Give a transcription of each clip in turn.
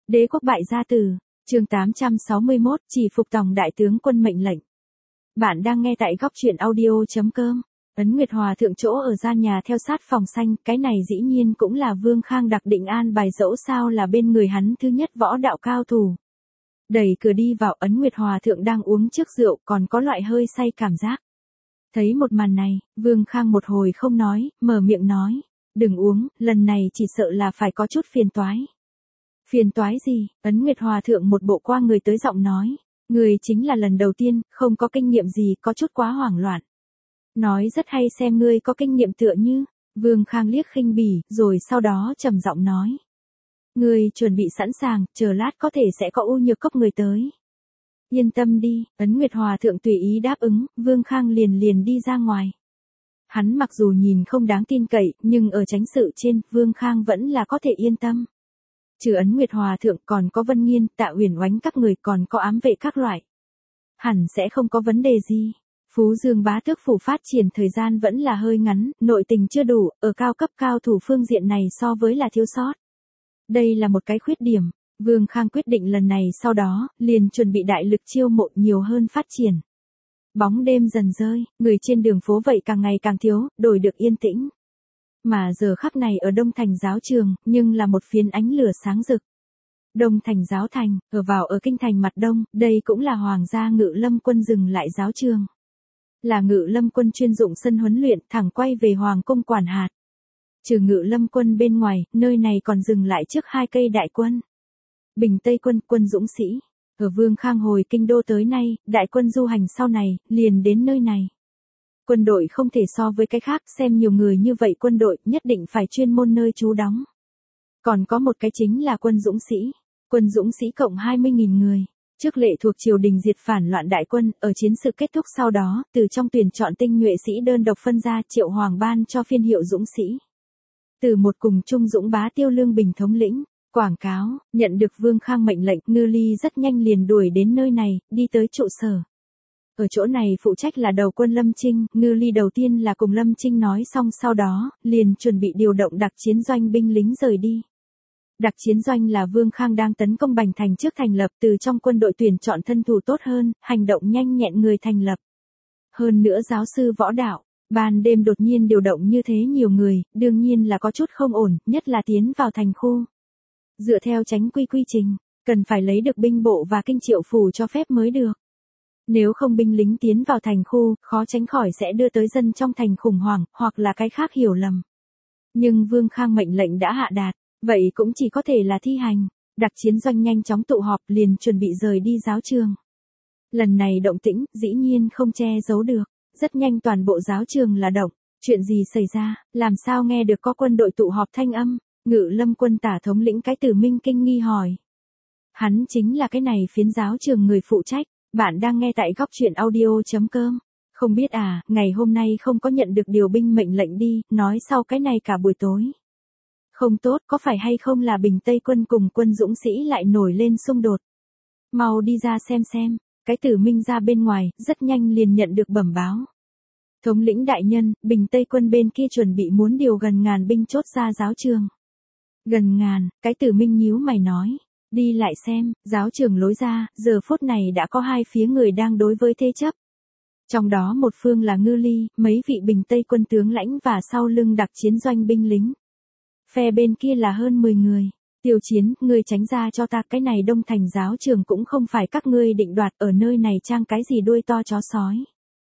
Đế quốc bại gia tử, chương 861, chỉ phục tòng đại tướng quân mệnh lệnh. Bạn đang nghe tại góc truyện audio.com. Ấn Nguyệt Hòa thượng chỗ ở gian nhà theo sát phòng xanh, cái này dĩ nhiên cũng là Vương Khang đặc định an bài, dẫu sao là bên người hắn thứ nhất võ đạo cao thủ. Đẩy cửa đi vào, Ấn Nguyệt Hòa thượng đang uống trước rượu, còn có loại hơi say cảm giác. Thấy một màn này, Vương Khang một hồi không nói, mở miệng nói, đừng uống, lần này chỉ sợ là phải có chút phiền toái. Phiền toái gì? Ấn Nguyệt Hòa thượng một bộ qua người tới giọng nói, người chính là lần đầu tiên, không có kinh nghiệm gì, có chút quá hoảng loạn. Nói rất hay, xem ngươi có kinh nghiệm tựa như. Vương Khang liếc khinh bỉ, rồi sau đó trầm giọng nói, ngươi chuẩn bị sẵn sàng, chờ lát có thể sẽ có U Nhược Cốc người tới. Yên tâm đi, Ấn Nguyệt Hòa thượng tùy ý đáp ứng, Vương Khang liền đi ra ngoài. Hắn mặc dù nhìn không đáng tin cậy, nhưng ở chánh sự trên, Vương Khang vẫn là có thể yên tâm. Trừ Ấn Nguyệt Hòa thượng còn có Vân Nghiên, Tạ Uyển Oánh các người, còn có ám vệ các loại. Hẳn sẽ không có vấn đề gì. Phú Dương bá tước phủ phát triển thời gian vẫn là hơi ngắn, nội tình chưa đủ, ở cao cấp cao thủ phương diện này so với là thiếu sót. Đây là một cái khuyết điểm. Vương Khang quyết định lần này sau đó, liền chuẩn bị đại lực chiêu mộ nhiều hơn phát triển. Bóng đêm dần rơi, người trên đường phố vậy càng ngày càng thiếu, đổi được yên tĩnh. Mà giờ khắc này ở Đông Thành giáo trường, nhưng là một phiến ánh lửa sáng rực. Đông Thành giáo thành, ở kinh thành mặt đông, đây cũng là Hoàng gia Ngự Lâm quân dừng lại giáo trường. Là Ngự Lâm quân chuyên dụng sân huấn luyện, thẳng quay về Hoàng cung quản hạt. Trừ Ngự Lâm quân bên ngoài, nơi này còn dừng lại trước hai cây đại quân. Bình Tây quân, quân dũng sĩ. Ở Vương Khang hồi kinh đô tới nay, đại quân du hành sau này, liền đến nơi này. Quân đội không thể so với cái khác, xem nhiều người như vậy quân đội nhất định phải chuyên môn nơi trú đóng. Còn có một cái chính là quân dũng sĩ. Quân dũng sĩ cộng 20.000 người. Trước lệ thuộc triều đình diệt phản loạn đại quân, ở chiến sự kết thúc sau đó, từ trong tuyển chọn tinh nhuệ sĩ đơn độc phân ra, Triệu Hoàng ban cho phiên hiệu dũng sĩ. Từ một cùng Trung Dũng bá Tiêu Lương Bình thống lĩnh. Quảng cáo, nhận được Vương Khang mệnh lệnh, Ngư Ly rất nhanh liền đuổi đến nơi này, đi tới trụ sở. Ở chỗ này phụ trách là đầu quân Lâm Trinh, Ngư Ly đầu tiên là cùng Lâm Trinh nói xong, sau đó, liền chuẩn bị điều động đặc chiến doanh binh lính rời đi. Đặc chiến doanh là Vương Khang đang tấn công Bành Thành trước thành lập, từ trong quân đội tuyển chọn thân thủ tốt hơn, hành động nhanh nhẹn người thành lập. Hơn nữa giáo sư võ đạo, ban đêm đột nhiên điều động như thế nhiều người, đương nhiên là có chút không ổn, nhất là tiến vào thành khu. Dựa theo chánh quy trình, cần phải lấy được binh bộ và kinh triệu phủ cho phép mới được. Nếu không binh lính tiến vào thành khu, khó tránh khỏi sẽ đưa tới dân trong thành khủng hoảng, hoặc là cái khác hiểu lầm. Nhưng Vương Khang mệnh lệnh đã hạ đạt, vậy cũng chỉ có thể là thi hành. Đặc chiến doanh nhanh chóng tụ họp, liền chuẩn bị rời đi giáo trường. Lần này động tĩnh, dĩ nhiên không che giấu được. Rất nhanh toàn bộ giáo trường là động. Chuyện gì xảy ra, làm sao nghe được có quân đội tụ họp thanh âm? Ngự Lâm quân tả thống lĩnh cái Tử Minh kinh nghi hỏi. Hắn chính là cái này phiến giáo trường người phụ trách. Bạn đang nghe tại góc truyện audio.com. Không biết à, ngày hôm nay không có nhận được điều binh mệnh lệnh đi, nói sau cái này cả buổi tối. Không tốt, có phải hay không là Bình Tây quân cùng quân dũng sĩ lại nổi lên xung đột? Mau đi ra xem. Cái Tử Minh ra bên ngoài, rất nhanh liền nhận được bẩm báo. Thống lĩnh đại nhân, Bình Tây quân bên kia chuẩn bị muốn điều gần ngàn binh chốt ra giáo trường. Gần ngàn, cái Tử Minh nhíu mày nói. Đi lại xem, giáo trường lối ra, giờ phút này đã có hai phía người đang đối với thế chấp. Trong đó một phương là Ngư Ly, mấy vị Bình Tây quân tướng lãnh và sau lưng đặc chiến doanh binh lính. Phe bên kia là hơn 10 người. Tiêu Chiến, ngươi tránh ra cho ta, cái này Đông Thành giáo trường cũng không phải các ngươi định đoạt, ở nơi này trang cái gì đuôi to chó sói.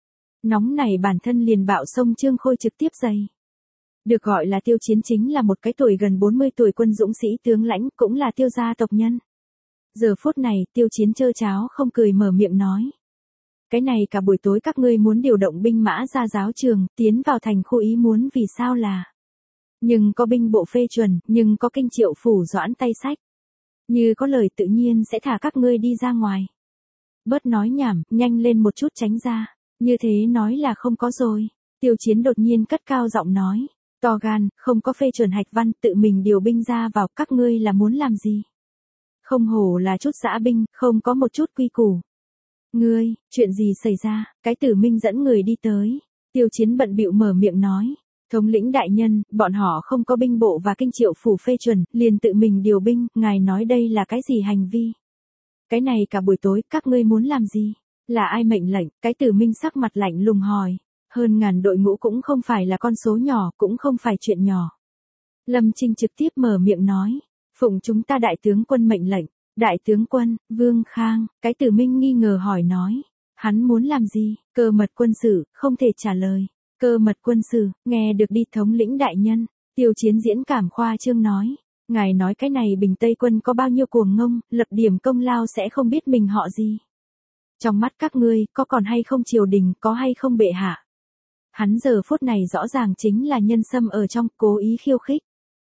Nóng này bản thân liền bạo xông Trương Khôi trực tiếp dày. Được gọi là Tiêu Chiến chính là một cái tuổi gần 40 tuổi quân dũng sĩ tướng lãnh, cũng là Tiêu gia tộc nhân. Giờ phút này, Tiêu Chiến trơ cháo không cười mở miệng nói. Cái này cả buổi tối các ngươi muốn điều động binh mã ra giáo trường, tiến vào thành khu, ý muốn vì sao là. Nhưng có binh bộ phê chuẩn, nhưng có kinh triệu phủ doãn tay sách. Như có lời tự nhiên sẽ thả các ngươi đi ra ngoài. Bớt nói nhảm, nhanh lên một chút tránh ra. Như thế nói là không có rồi. Tiêu Chiến đột nhiên cất cao giọng nói. To gan, không có phê chuẩn hạch văn, tự mình điều binh ra vào, các ngươi là muốn làm gì? Không hổ là chút dã binh, không có một chút quy củ. Ngươi, chuyện gì xảy ra? Cái Tử Minh dẫn người đi tới. Tiêu Chiến bận bịu mở miệng nói. Thống lĩnh đại nhân, bọn họ không có binh bộ và kinh triệu phủ phê chuẩn, liền tự mình điều binh, ngài nói đây là cái gì hành vi? Cái này cả buổi tối, các ngươi muốn làm gì? Là ai mệnh lệnh? Cái Tử Minh sắc mặt lạnh lùng hỏi. Hơn ngàn đội ngũ cũng không phải là con số nhỏ, cũng không phải chuyện nhỏ. Lâm Trinh trực tiếp mở miệng nói. Phụng chúng ta đại tướng quân mệnh lệnh. Đại tướng quân, Vương Khang, cái Tử Minh nghi ngờ hỏi nói. Hắn muốn làm gì? Cơ mật quân sự, không thể trả lời. Cơ mật quân sự, nghe được đi thống lĩnh đại nhân. Tiêu Chiến diễn cảm khoa trương nói. Ngài nói cái này Bình Tây quân có bao nhiêu cuồng ngông, lập điểm công lao sẽ không biết mình họ gì. Trong mắt các ngươi, có còn hay không triều đình, có hay không bệ hạ. Hắn giờ phút này rõ ràng chính là nhân sâm ở trong, cố ý khiêu khích.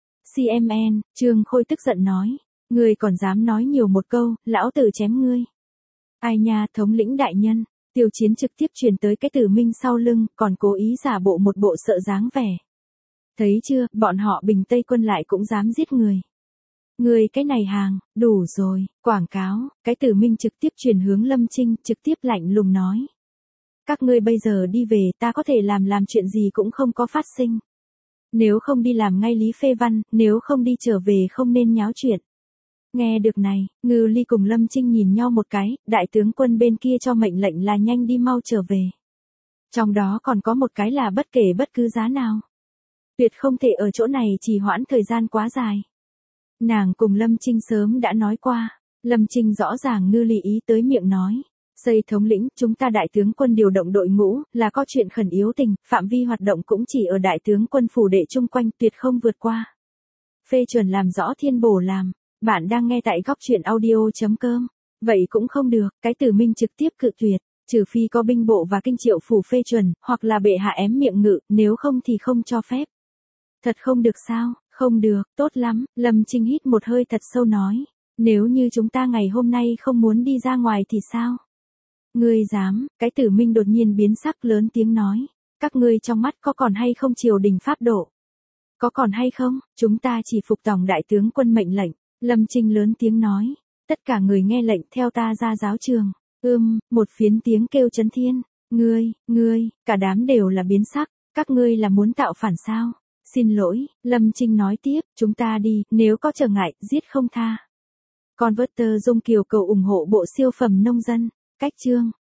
CMN, Trương Khôi tức giận nói. Ngươi còn dám nói nhiều một câu, lão tử chém ngươi. Ai nha, thống lĩnh đại nhân. Tiêu Chiến trực tiếp truyền tới cái Tử Minh sau lưng, còn cố ý giả bộ một bộ sợ dáng vẻ. Thấy chưa, bọn họ Bình Tây quân lại cũng dám giết người. Người cái này hàng, đủ rồi, quảng cáo, cái Tử Minh trực tiếp truyền hướng Lâm Trinh, trực tiếp lạnh lùng nói. Các ngươi bây giờ đi về, ta có thể làm chuyện gì cũng không có phát sinh. Nếu không đi làm ngay lý phê văn, nếu không đi trở về không nên nháo chuyện. Nghe được này, Ngư Ly cùng Lâm Trinh nhìn nhau một cái, đại tướng quân bên kia cho mệnh lệnh là nhanh đi mau trở về. Trong đó còn có một cái là bất kể bất cứ giá nào. Tuyệt không thể ở chỗ này trì hoãn thời gian quá dài. Nàng cùng Lâm Trinh sớm đã nói qua, Lâm Trinh rõ ràng Ngư Ly ý tới miệng nói. Xây thống lĩnh, chúng ta đại tướng quân điều động đội ngũ, là có chuyện khẩn yếu tình, phạm vi hoạt động cũng chỉ ở đại tướng quân phủ đệ chung quanh, tuyệt không vượt qua. Phê chuẩn làm rõ thiên bổ làm. Bạn đang nghe tại góc truyện audio.com. Vậy cũng không được, cái Tử Minh trực tiếp cự tuyệt, trừ phi có binh bộ và kinh triệu phủ phê chuẩn, hoặc là bệ hạ ém miệng ngự, nếu không thì không cho phép. Thật không được sao? Không được, tốt lắm, Lâm Trinh hít một hơi thật sâu nói. Nếu như chúng ta ngày hôm nay không muốn đi ra ngoài thì sao? Ngươi dám, cái Tử Minh đột nhiên biến sắc lớn tiếng nói. Các ngươi trong mắt có còn hay không triều đình pháp độ? Có còn hay không, chúng ta chỉ phục tòng đại tướng quân mệnh lệnh. Lâm Trinh lớn tiếng nói. Tất cả người nghe lệnh theo ta ra giáo trường. Một phiến tiếng kêu chấn thiên. Ngươi, cả đám đều là biến sắc. Các ngươi là muốn tạo phản sao? Xin lỗi, Lâm Trinh nói tiếp, chúng ta đi, nếu có trở ngại, giết không tha. Converter Dung Kiều cầu ủng hộ bộ siêu phẩm nông dân. Cách chương.